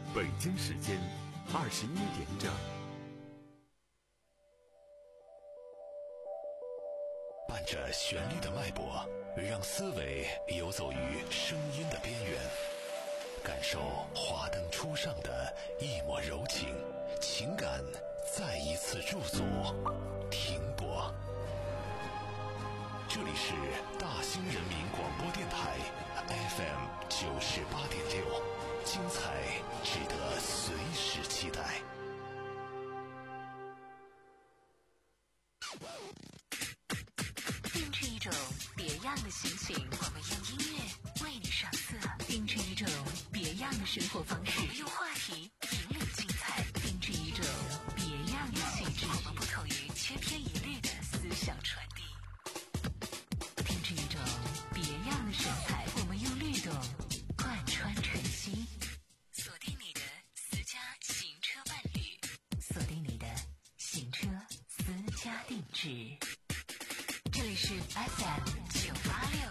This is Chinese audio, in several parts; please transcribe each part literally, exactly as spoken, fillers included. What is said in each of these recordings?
北京时间二十一点整。 伴着旋律的脉搏，让思维游走于声音的边缘，感受华灯初上的一抹柔情，情感再一次驻足停泊。这里是大兴人民广播电台 F M 九十八点六，精彩值得随时期待。 定制一种别样的心情，我们用音乐为你上色；定制一种别样的生活方式，我们用话题引领精彩；定制一种别样的气质，我们不同于千篇一律的思想传递；定制一种别样的神采，我们用律动贯穿晨曦。锁定你的私家行车伴侣，锁定你的行车私家定制。这里是 F M 九八六。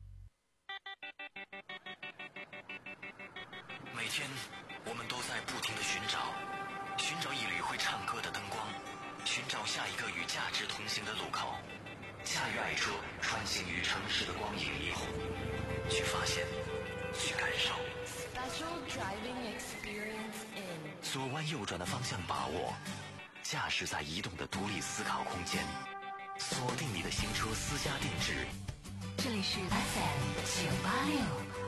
每天我们都在不停地寻找，寻找一缕会唱歌的灯光，寻找下一个与价值同行的路口，驾驭爱车穿行于城市的光影霓虹，去发现，去感受。 Special driving experience in 左弯右转的方向把握，驾驶在移动的独立思考空间，锁定你的行车私家定制。 这里是 F M 九八六。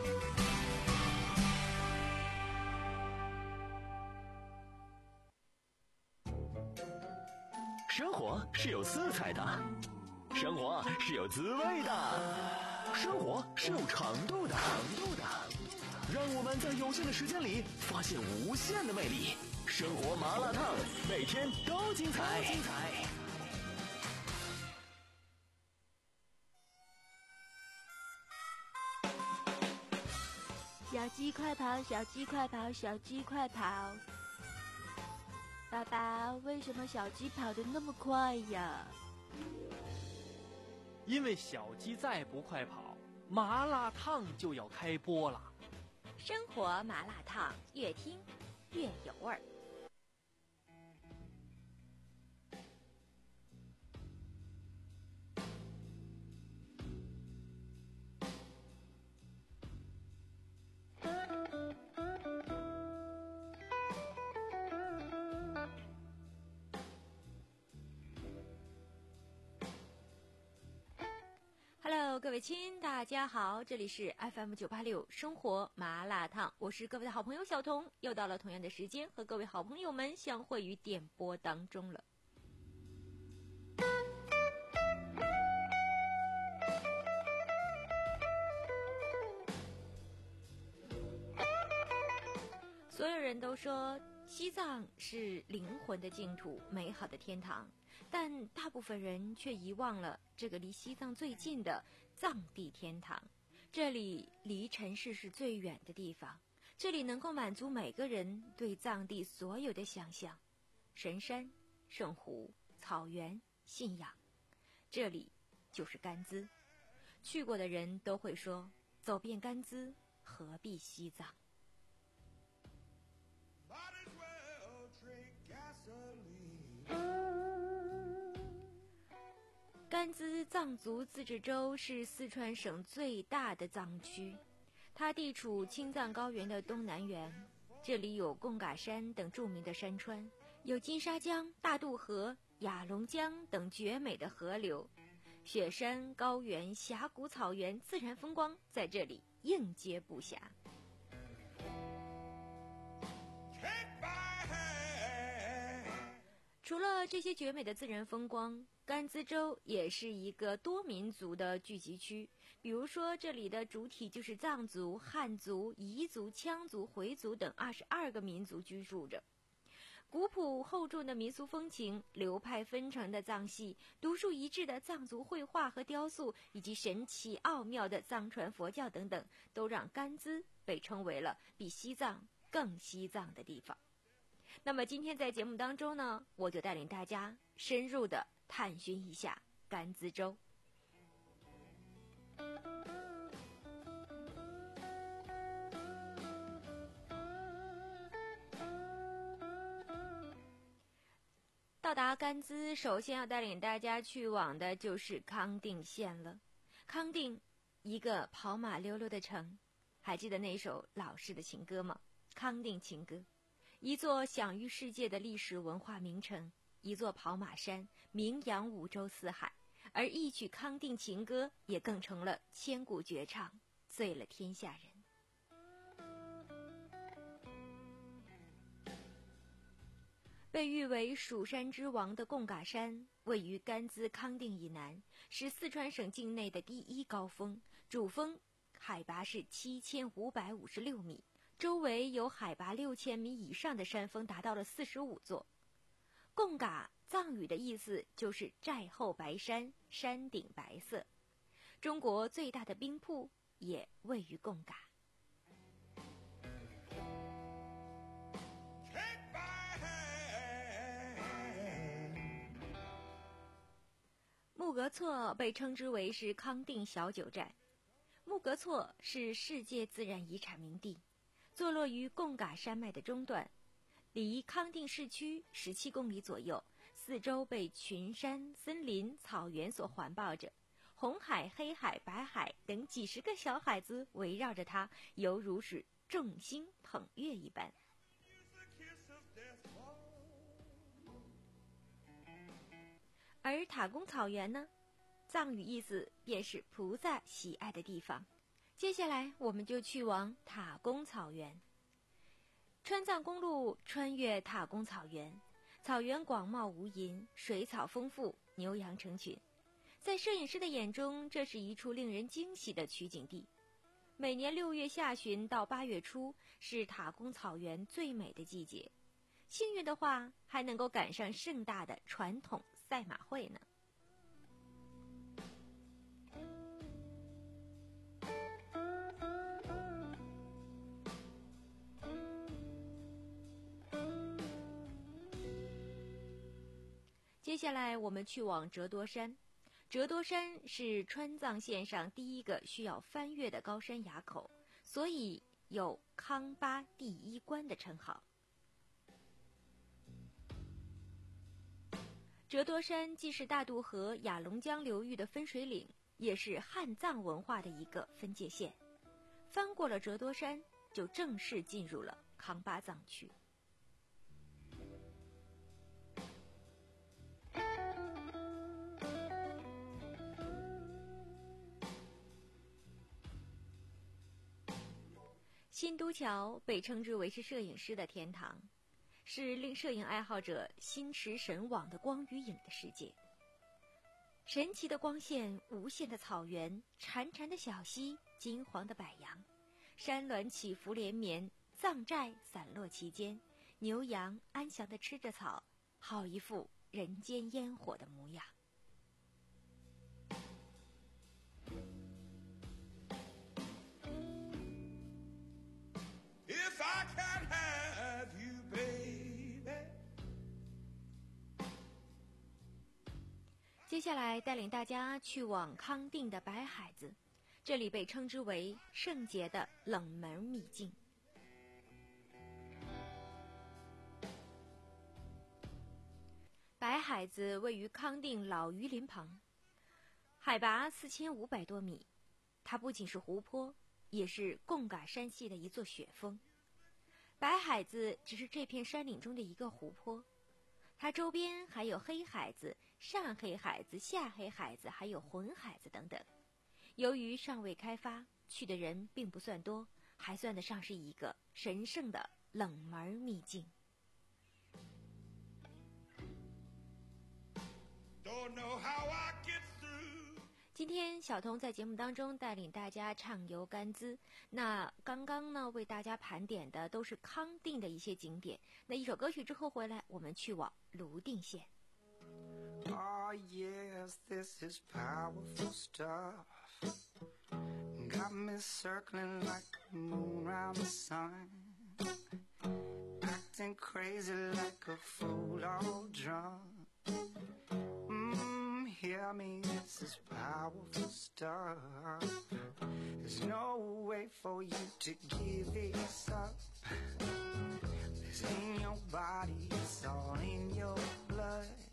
生活是有色彩的，生活是有滋味的，生活是有长度的，长度的。让我们在有限的时间里发现无限的魅力。生活麻辣烫，每天都精彩。精彩。 小鸡快跑，小鸡快跑，小鸡快跑！爸爸，为什么小鸡跑得那么快呀？ 因为小鸡再不快跑，麻辣烫就要开播了。 生活麻辣烫，越听越有味儿。Hello， 各位亲，大家好，这里是 F M 九八六生活麻辣烫，我是各位的好朋友小彤，又到了同样的时间和各位好朋友们相会于电波当中了。所有人都说西藏是灵魂的净土，美好的天堂，但大部分人却遗忘了这个离西藏最近的藏地天堂。这里离尘世是最远的地方，这里能够满足每个人对藏地所有的想象。神山、圣湖、草原、信仰，这里就是甘孜。去过的人都会说，走遍甘孜，何必西藏。甘孜藏族自治州是四川省最大的藏区，它地处青藏高原的东南缘，这里有贡嘎山等著名的山川，有金沙江、大渡河、雅龙江等绝美的河流，雪山、高原、峡谷、草原，自然风光在这里应接不暇。除了这些绝美的自然风光，甘孜州也是一个多民族的聚集区。比如说，这里的主体就是藏族、汉族、彝族、羌族、回族等二十二个民族居住着。古朴厚重的民俗风情，流派纷呈的藏戏，独树一帜的藏族绘画和雕塑，以及神奇奥妙的藏传佛教等等，都让甘孜被称为了比西藏更西藏的地方。那么今天在节目当中呢，我就带领大家深入的探寻一下甘孜州。 到达甘孜，首先要带领大家去往的就是康定县了。康定，一个跑马溜溜的城，还记得那首老式的情歌吗？康定情歌，一座享誉世界的历史文化名城，一座跑马山，名扬五洲四海。而一曲康定情歌也更成了千古绝唱，醉了天下人。被誉为蜀山之王的贡嘎山位于甘孜康定以南，是四川省境内的第一高峰，主峰海拔是七千五百五十六米，周围有海拔六千米以上的山峰达到了四十五座。贡嘎藏语的意思就是寨后白山，山顶白色。中国最大的冰瀑也位于贡嘎。木格措被称之为是康定小九寨。木格措是世界自然遗产名地，坐落于贡嘎山脉的中段，离康定市区十七公里左右，四周被群山、森林、草原所环抱着，红海、黑海、白海等几十个小海子围绕着它，犹如是众星捧月一般。而塔公草原呢，藏语意思便是菩萨喜爱的地方。接下来我们就去往塔公草原。川藏公路穿越塔公草原，草原广袤无垠，水草丰富，牛羊成群。在摄影师的眼中，这是一处令人惊喜的取景地。每年六月下旬到八月初是塔公草原最美的季节，幸运的话还能够赶上盛大的传统赛马会呢。接下来我们去往折多山。折多山是川藏线上第一个需要翻越的高山垭口，所以有康巴第一关的称号。折多山既是大渡河雅砻江流域的分水岭，也是汉藏文化的一个分界线。翻过了折多山，就正式进入了康巴藏区。新都桥被称之为是摄影师的天堂，是令摄影爱好者心驰神往的光与影的世界。神奇的光线，无限的草原，潺潺的小溪，金黄的柏杨，山峦起伏连绵，藏寨散落其间，牛羊安详地吃着草，好一副人间烟火的模样。 If I can't have you, baby. 接下来带领大家去往康定的白海子，这里被称之为圣洁的冷门秘境。白海子位于康定老榆林旁，海拔四千五百多米，它不仅是湖泊，也是贡嘎山系的一座雪峰。白海子只是这片山岭中的一个湖泊，它周边还有黑海子、上黑海子、下黑海子，还有浑海子等等。由于尚未开发，去的人并不算多，还算得上是一个神圣的冷门秘境。 Don't know how I get through. 今天小童在节目当中带领大家畅游甘孜，那刚刚呢为大家盘点的都是康定的一些景点。那一首歌曲之后回来，我们去往泸定县。 Oh yes, this is powerful stuff. Got me circling like the moon round the sun. Acting crazy like a fool all drunk. Hear me, this is powerful stuff. There's no way for you to give this up. It's in your body, it's all in your blood.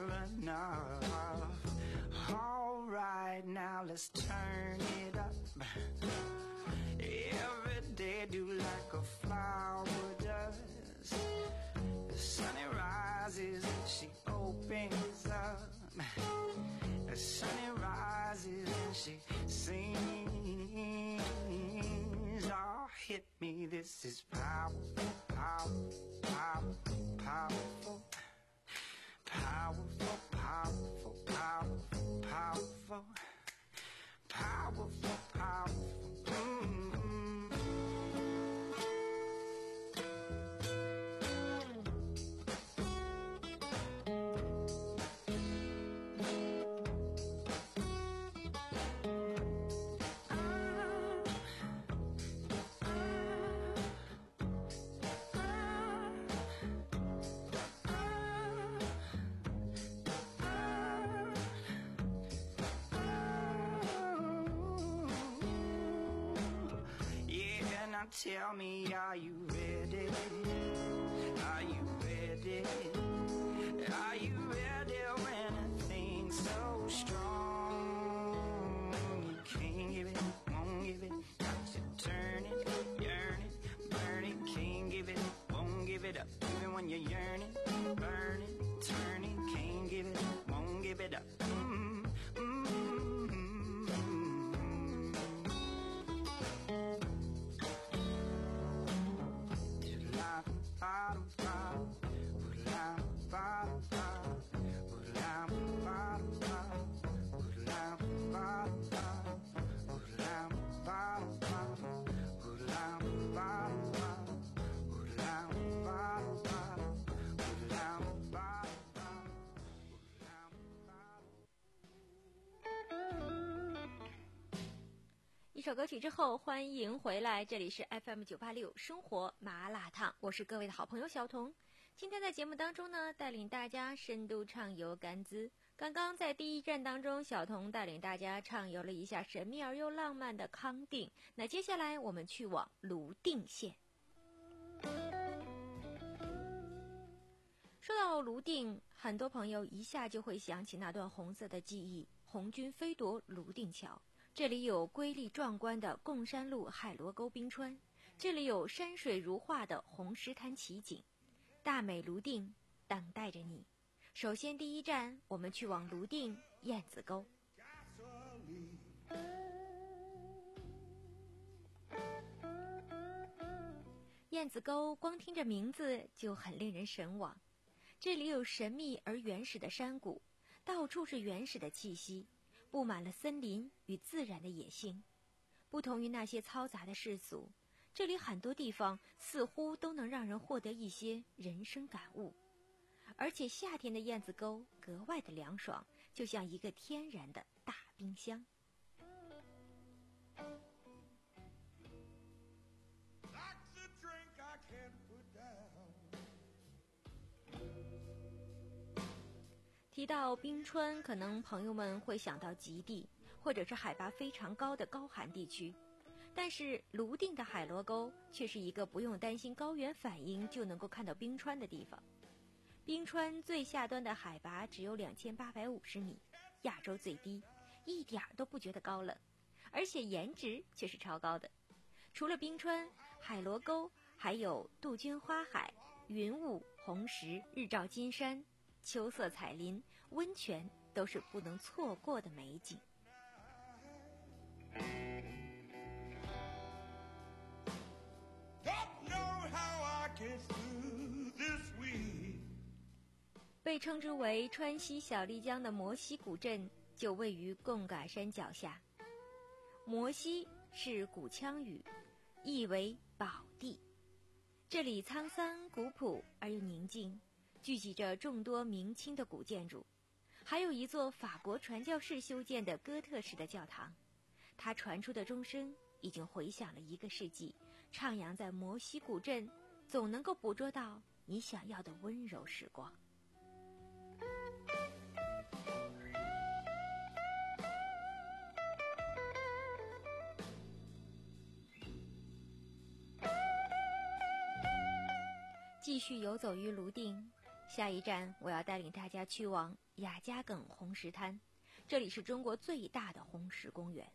enough. All right, now let's turn it up. Every day do like a flower does. The sun it rises and she opens up. The sun it rises and she sings. Oh, hit me, this is powerful, powerful, powerful, powerful. Powerful, powerful, powerful, powerful. Powerful, powerful. Mm-hmm. Tell me, are you ready? Are you ready? Are you ready when a thing's so strong? You can't give it, won't give it, got you turning, yearning, burning. Can't give it, won't give it up, even when you're yearning, burning, turning. Can't give it, won't give it up. Mm-hmm. 一首歌曲之后，欢迎回来，这里是 F M 九八六生活麻辣烫，我是各位的好朋友小童。今天在节目当中呢，带领大家深度畅游甘孜。刚刚在第一站当中，小童带领大家畅游了一下神秘而又浪漫的康定。那接下来我们去往泸定县。说到泸定，很多朋友一下就会想起那段红色的记忆，红军飞夺泸定桥。这里有瑰丽壮观的贡山路海螺沟冰川，这里有山水如画的红石滩奇景，大美泸定等待着你。首先第一站，我们去往泸定燕子沟。燕子沟光听着名字就很令人神往，这里有神秘而原始的山谷，到处是原始的气息，布满了森林与自然的野性。不同于那些嘈杂的世俗，这里很多地方似乎都能让人获得一些人生感悟。而且夏天的燕子沟格外的凉爽，就像一个天然的大冰箱。提到冰川，可能朋友们会想到极地，或者是海拔非常高的高寒地区。但是泸定的海螺沟却是一个不用担心高原反应就能够看到冰川的地方。冰川最下端的海拔只有两千八百五十米，亚洲最低，一点都不觉得高冷，而且颜值却是超高的。除了冰川、海螺沟，还有杜鹃花海、云雾、红石、日照金山、秋色彩林、温泉，都是不能错过的美景。被称之为川西小丽江的摩西古镇就位于贡嘎山脚下。摩西是古羌语，意为宝地。这里沧桑古朴而又宁静，聚集着众多明清的古建筑，还有一座法国传教士修建的哥特式的教堂。它传出的钟声已经回响了一个世纪，徜徉在摩西古镇，总能够捕捉到你想要的温柔时光。继续游走于泸定， 下一站我要带领大家去往雅加耿红石滩，这里是中国最大的红石公园。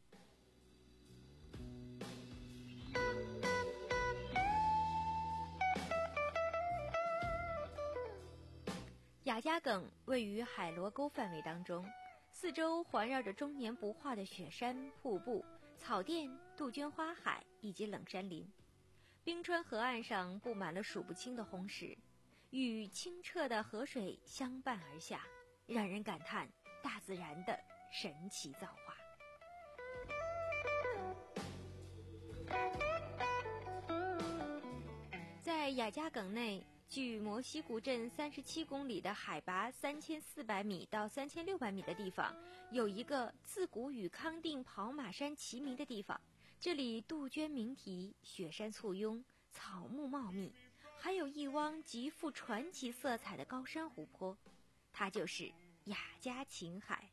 雅加耿位于海螺沟范围当中，四周环绕着终年不化的雪山、瀑布、草甸、杜鹃花海以及冷杉林。冰川河岸上布满了数不清的红石，与清澈的河水相伴而下，让人感叹大自然的神奇造化。在雅加耿内，距摩西古镇三十七公里的海拔三千四百米到三千六百米的地方，有一个自古与康定跑马山齐名的地方。这里杜鹃鸣啼，雪山簇拥，草木茂密，还有一汪极富传奇色彩的高山湖泊，它就是雅加琴海。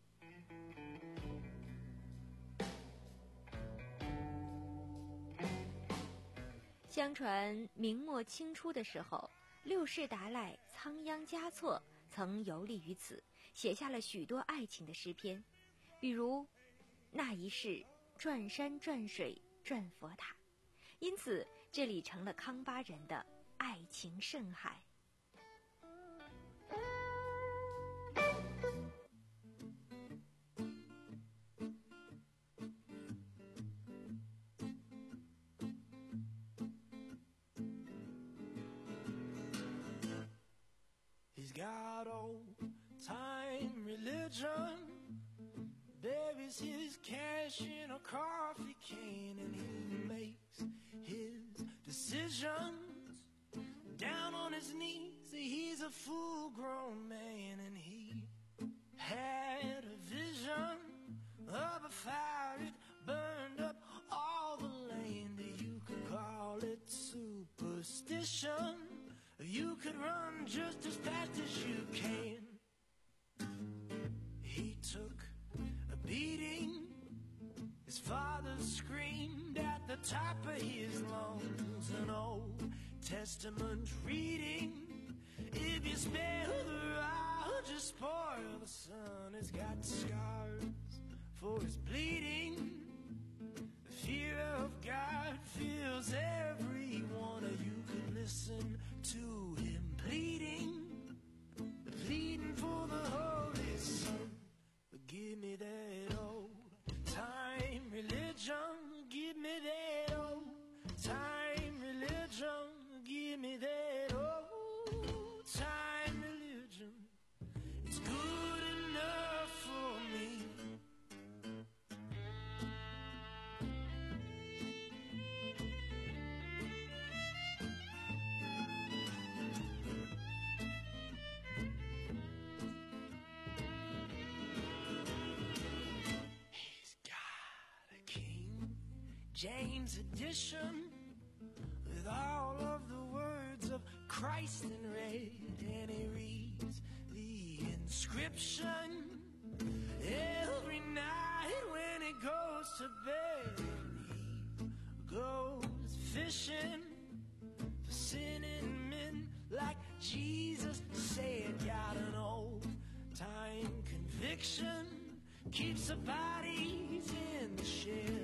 相传明末清初的时候，六世达赖仓央嘉措曾游历于此，写下了许多爱情的诗篇，比如那一世转山转水转佛塔，因此这里成了康巴人的爱情圣海。 He's got old-time religion, buries his cash in a coffee can, and he makes his decisions down on his knees. He's a full-grown man, and he had a vision of a fire. It burned up all the land. You could call it superstition. You could run just as fast as you can. He took a beating. His father screamed at the top of his lungs. An Old Testament reading. If you spare the rod, just spoil the sun. He's got scars for his bleeding. The fear of God fills every one of you. Could listen to him pleading, pleading for the Holy Son. But give me that old time religion, give me that old time religion, give me that old time religion. It's good enough for me. James edition with all of the words of Christ in red, and he reads the inscription every night when he goes to bed. He goes fishing for sinning men like Jesus said. Got an old time conviction, keeps the bodies in the shed.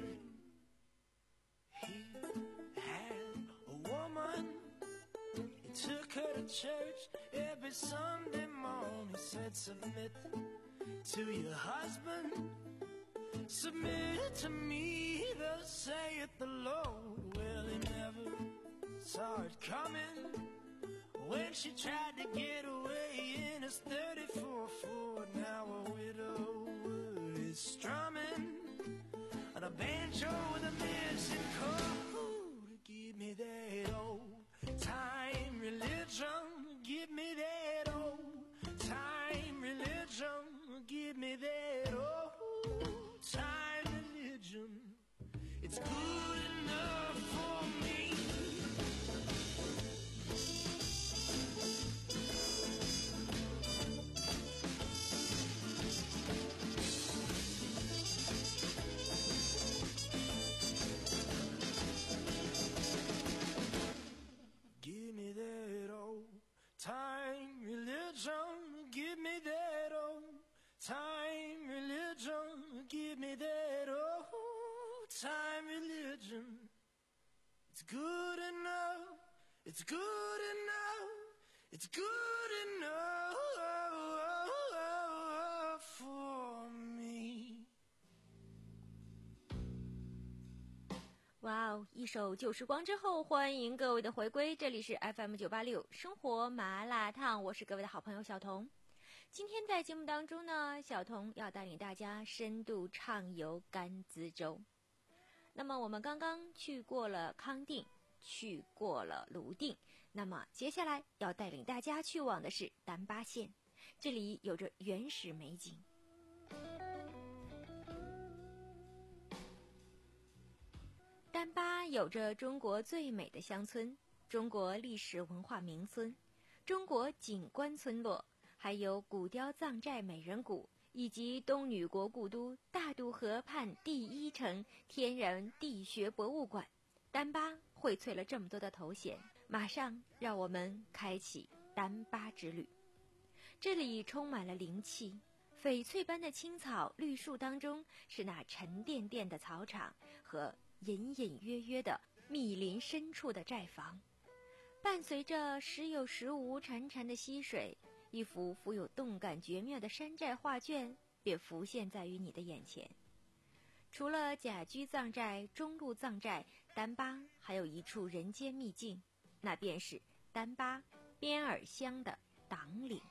He had a woman, he took her to church every Sunday morning. He said, submit to your husband, submit to me, thus saith the Lord. Well, he never saw it coming when she tried to get away in his thirty-four Ford. Now a widower is strumming on a banjo with a missing chord. Give me that old time religion, give me that old time religion, give me that old time religion. It's good enough for me. Give me that old time It's good enough, it's good enough for me。 哇哦，一首旧时光之后，欢迎各位的回归，这里是 F M 九八六生活麻辣烫，我是各位的好朋友小童。今天在节目当中呢，小童要带领大家深度畅游甘孜州。那么我们刚刚去过了康定，去过了泸定，那么接下来要带领大家去往的是丹巴县，这里有着原始美景。丹巴有着中国最美的乡村，中国历史文化名村，中国景观村落，还有古雕藏寨美人谷，以及东女国故都大渡河畔第一城天然地学博物馆。丹巴荟萃了这么多的头衔，马上让我们开启丹巴之旅。这里充满了灵气，翡翠般的青草绿树当中是那沉甸甸的草场和隐隐约约的密林深处的寨房，伴随着时有时无潺潺的溪水，一幅富有动感绝妙的山寨画卷便浮现在于你的眼前。除了甲居藏寨、中路藏寨，丹巴还有一处人间秘境，那便是丹巴边尔乡的党岭。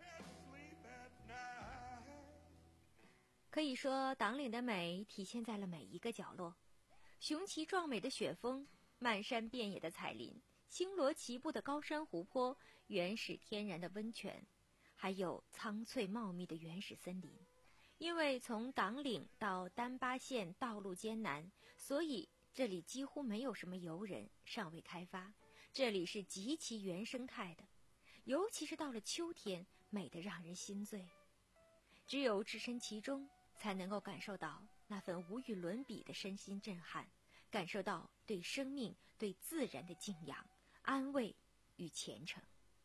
可以说，党岭的美体现在了每一个角落。雄奇壮美的雪峰，漫山遍野的彩林，星罗棋布的高山湖泊，原始天然的温泉，还有苍翠茂密的原始森林。因为从党岭到丹巴县道路艰难，所以这里几乎没有什么游人，尚未开发。这里是极其原生态的，尤其是到了秋天，美得让人心醉。只有置身其中，才能够感受到那份无与伦比的身心震撼，感受到对生命、对自然的敬仰、安慰与虔诚。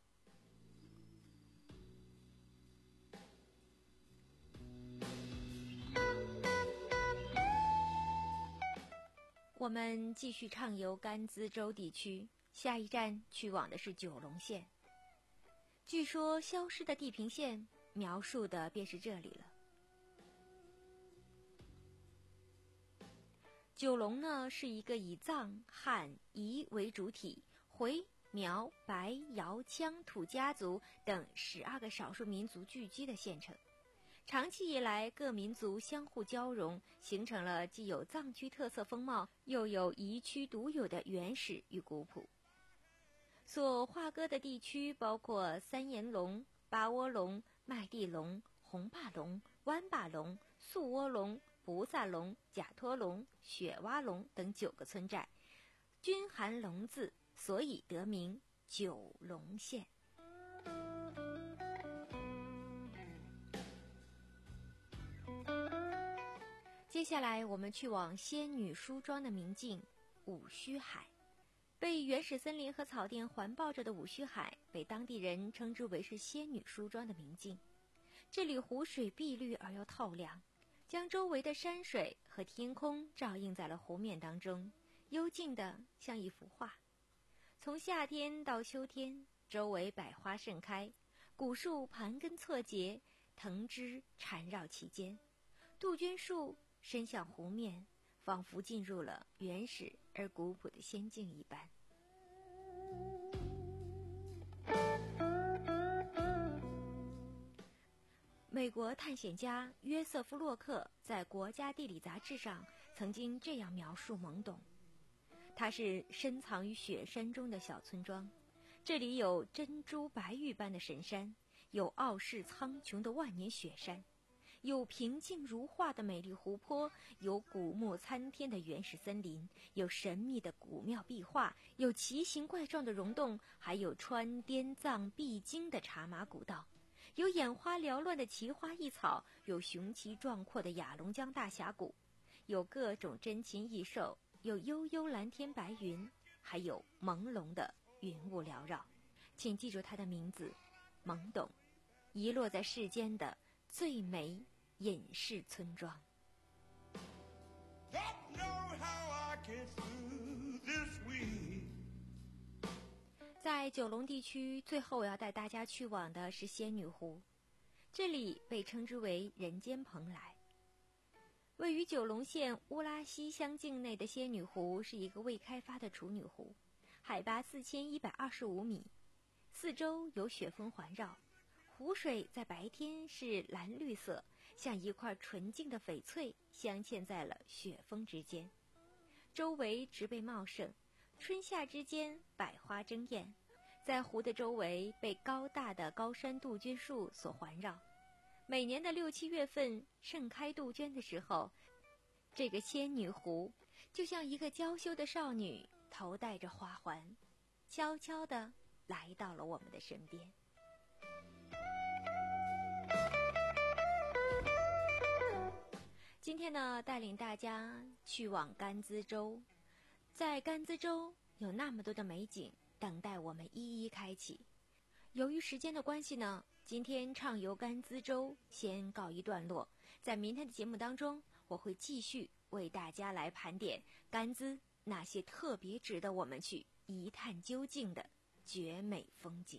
我们继续畅游甘孜州地区，下一站去往的是九龙县。据说消失的地平线描述的便是这里了。九龙呢，是一个以藏、汉、彝为主体，回、苗、白、瑶、羌、土家族等十二个少数民族聚居的县城。长期以来，各民族相互交融，形成了既有藏区特色风貌，又有彝区独有的原始与古朴。所划割的地区包括三岩龙、八窝龙、麦地龙、红坝龙、湾坝龙、素窝龙、菩萨龙、假托龙、雪蛙龙等九个村寨，均含龙字，所以得名九龙县。接下来我们去往仙女梳妆的明镜五须海。被原始森林和草甸环抱着的五须海，被当地人称之为是仙女梳妆的明镜。这里湖水碧绿而又透亮，将周围的山水和天空照映在了湖面当中，幽静的像一幅画。从夏天到秋天，周围百花盛开，古树盘根错节，藤枝缠绕其间，杜鹃树伸向湖面，仿佛进入了原始而古朴的仙境一般。美国探险家约瑟夫·洛克在《国家地理》杂志上曾经这样描述懵懂：它是深藏于雪山中的小村庄，这里有珍珠白玉般的神山，有傲视苍穹的万年雪山，有平静如画的美丽湖泊，有古木参天的原始森林，有神秘的古庙壁画，有奇形怪状的溶洞，还有川滇藏必经的茶马古道，有眼花缭乱的奇花异草，有雄奇壮阔的雅龙江大峡谷，有各种珍禽异兽，有悠悠蓝天白云，还有朦胧的云雾缭绕。请记住它的名字，懵懂，遗落在世间的最美隐士村庄。 在九龙地区，最后我要带大家去往的是仙女湖，这里被称之为人间蓬莱。位于九龙县乌拉西乡境内的仙女湖是一个未开发的处女湖，海拔四千一百二十五米，四周有雪峰环绕，湖水在白天是蓝绿色，像一块纯净的翡翠镶嵌在了雪峰之间，周围植被茂盛，春夏之间百花争艳，在湖的周围被高大的高山杜鹃树所环绕。每年的六七月份盛开杜鹃的时候，这个仙女湖就像一个娇羞的少女，头戴着花环，悄悄地来到了我们的身边。今天呢，带领大家去往甘孜州，在甘孜州有那么多的美景等待我们一一开启。由于时间的关系呢，今天畅游甘孜州先告一段落，在明天的节目当中，我会继续为大家来盘点甘孜那些特别值得我们去一探究竟的绝美风景。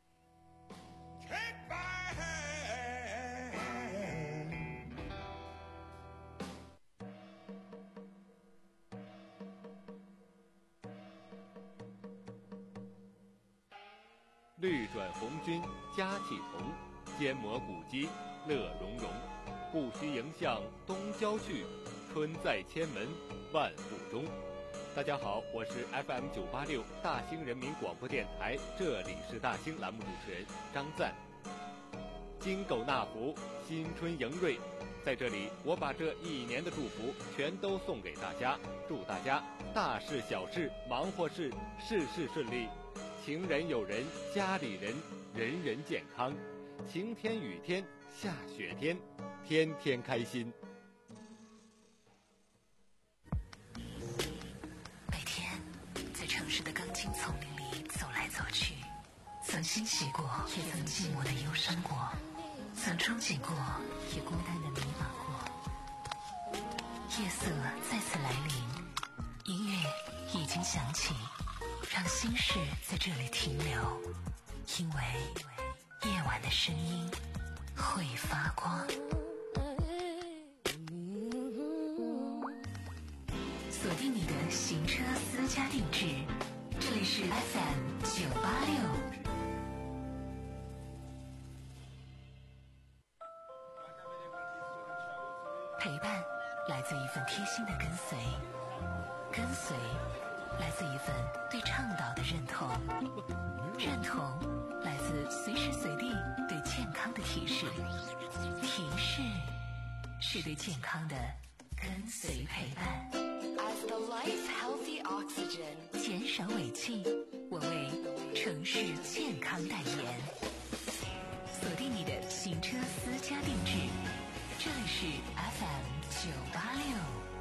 绿转红军佳气同，肩磨古肌乐融融。不须迎向东郊去，春在千门万户中。大家好，我是 F M 九八六大兴人民广播电台，这里是大兴栏目主持人张赞。金狗纳福，新春迎瑞，在这里我把这一年的祝福全都送给大家，祝大家大事小事忙活事事事顺利，情人友人家里人人人健康，晴天雨天下雪天天天开心。 每天在城市的钢筋丛林里走来走去，曾欣喜过，也曾寂寞的忧伤过，曾憧憬过，也孤单的迷茫过。夜色再次来临，音乐已经响起，让心事在这里停留，因为夜晚的声音会发光。锁定你的行车私家定制，这里是 F M 九八六。陪伴来自一份贴心的跟随，跟随来自一份对倡导的认同，认同来自随时随地对健康的提示，提示是对健康的跟随陪伴。 As the life healthy oxygen， 减少尾气，我为城市健康代言。锁定你的行车私家定制，这里是 F M 九八六。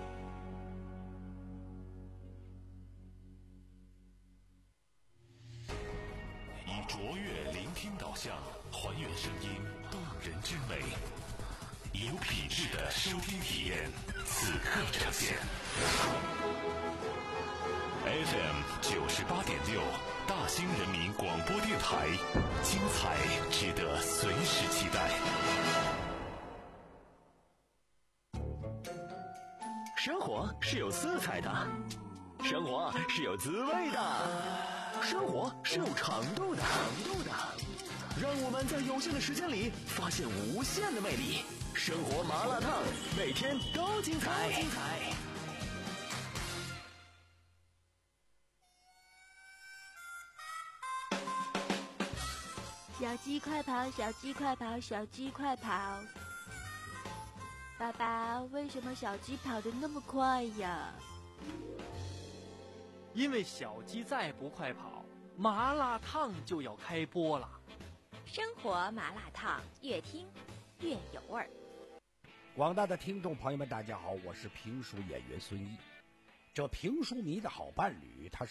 以卓越聆听导向，还原声音动人之美，有品质的收听体验，此刻呈现。F M 九十八点六，大兴人民广播电台，精彩值得随时期待。 生活是有色彩的，生活是有滋味的，生活是有长度的，长度的。让我们在有限的时间里发现无限的魅力。生活麻辣烫，每天都精彩。精彩。 小鸡快跑，小鸡快跑，小鸡快跑！爸爸，为什么小鸡跑得那么快呀？ 因为小鸡再不快跑，麻辣烫就要开播了。 生活麻辣烫，越听越有味儿。 广大的听众朋友们，大家好，我是评书演员孙一。这评书迷的好伴侣，他是